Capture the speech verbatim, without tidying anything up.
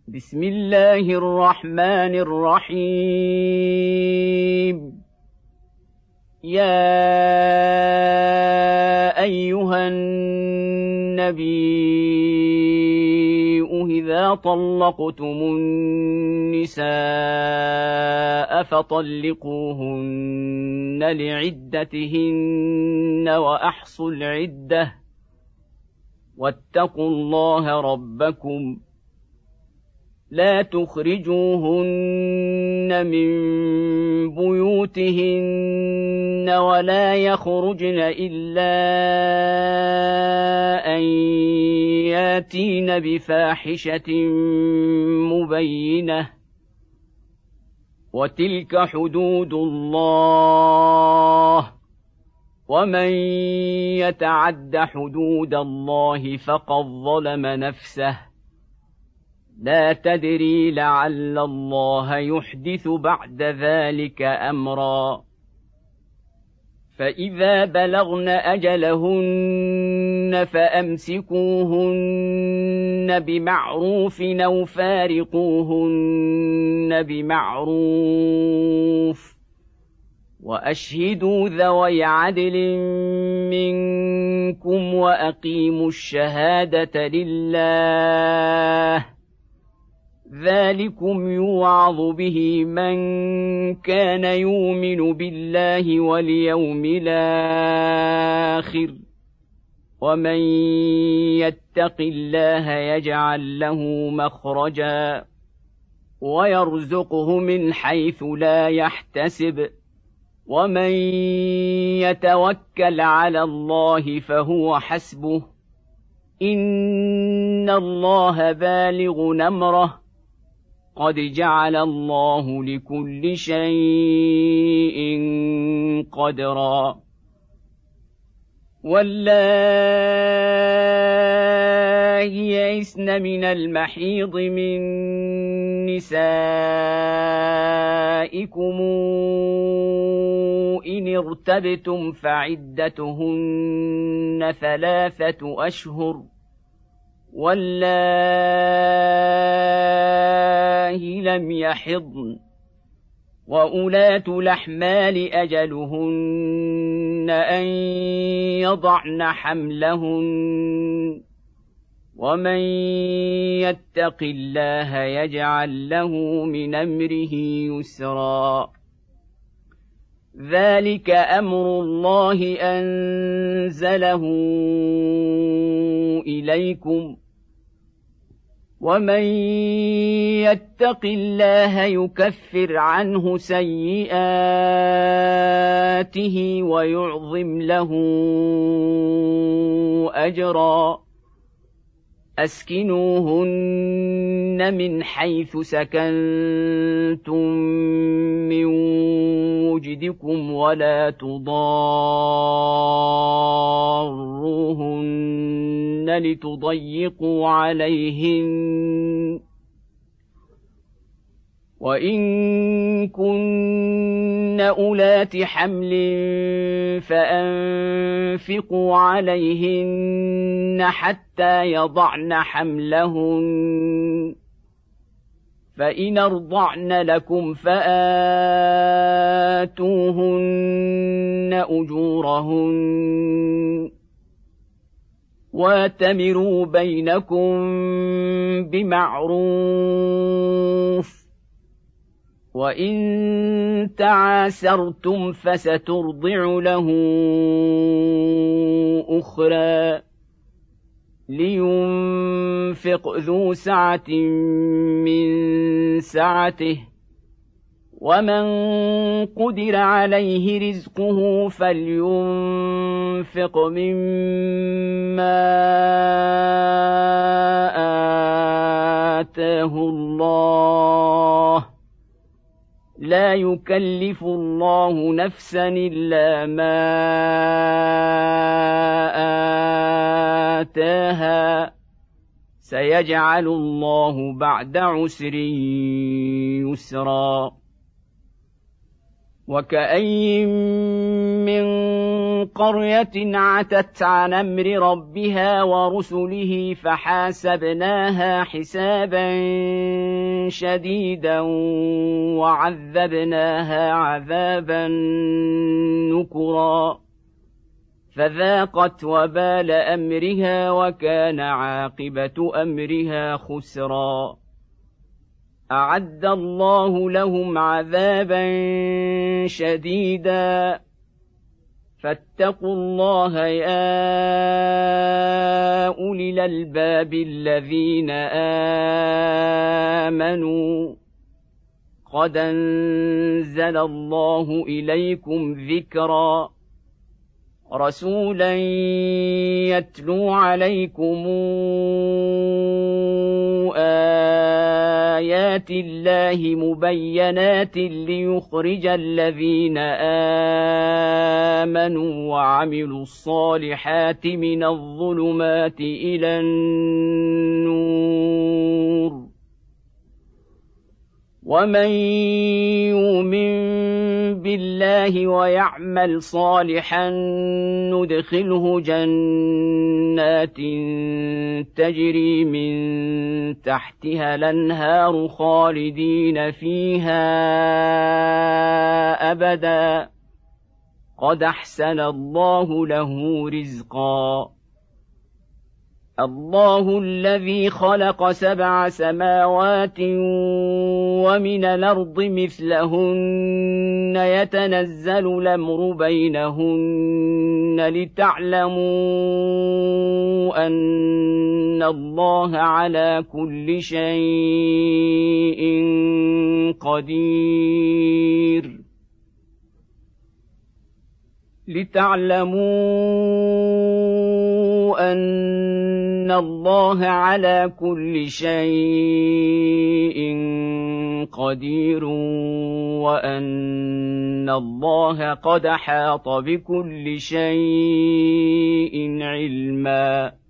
بسم الله الرحمن الرحيم يا أيها النبي إذا طلقتم النساء فطلقوهن لعدتهن وأحصوا العدة واتقوا الله ربكم لا تخرجوهن من بيوتهن ولا يخرجن إلا أن ياتين بفاحشة مبينة وتلك حدود الله ومن يتعد حدود الله فقد ظلم نفسه لا تدري لعل الله يحدث بعد ذلك أمرا فإذا بلغن أجلهن فأمسكوهن بمعروف أو فارقوهن بمعروف وأشهدوا ذوي عدل منكم وأقيموا الشهادة لله ذلكم يوعظ به من كان يؤمن بالله واليوم الآخر ومن يتق الله يجعل له مخرجا ويرزقه من حيث لا يحتسب ومن يتوكل على الله فهو حسبه إن الله بالغ أمره قد جعل الله لكل شيء قدرا واللائي يئسن من المحيض من نسائكم إن ارتبتم فعدتهن ثلاثة أشهر واللائي لم يحضن وأولات الأحمال أجلهن أن يضعن حملهن ومن يتق الله يجعل له من أمره يسرا ذلك أمر الله أنزله إليكم ومن يتق الله يكفر عنه سيئاته ويعظم له أجرا أسكنوهن من حيث سكنتم من وجدكم ولا تضاروهن لتضيقوا عليهن وإن كن أولات حمل فأنفقوا عليهن حتى يضعن حملهن فإن أرضعن لكم فآتوهن أجورهن واتمروا بينكم بمعروف وإن تعاسرتم فسترضع له أخرى لينفق ذو سعة من سعته ومن قدر عليه رزقه فلينفق مما آتاه الله لا يكلف الله نفسا إلا ما آتاها سيجعل الله بعد عسر يسرا وكأي من قرية عتت عن أمر ربها ورسله فحاسبناها حسابا شديدا وعذبناها عذابا نكرا فذاقت وبال أمرها وكان عاقبة أمرها خسرا أعد الله لهم عذابا شديدا فاتقوا الله يا أولي الألباب الذين آمنوا قد أنزل الله إليكم ذكرا رسولا يتلو عليكم آيات الله مبينات ليخرج الذين آمنوا وعملوا الصالحات من الظلمات إلى النور ومن يؤمن بالله ويعمل صالحا ندخله جنات تجري من تحتها الأنهار خالدين فيها أبدا قد أحسن الله له رزقا الله الذي خلق سبع سماوات ومن الأرض مثلهن يتنزل الأمر بينهن لتعلموا أن الله على كل شيء قدير لتعلموا أن الله على كل شيء قدير وأن الله قد أحاط بكل شيء علما.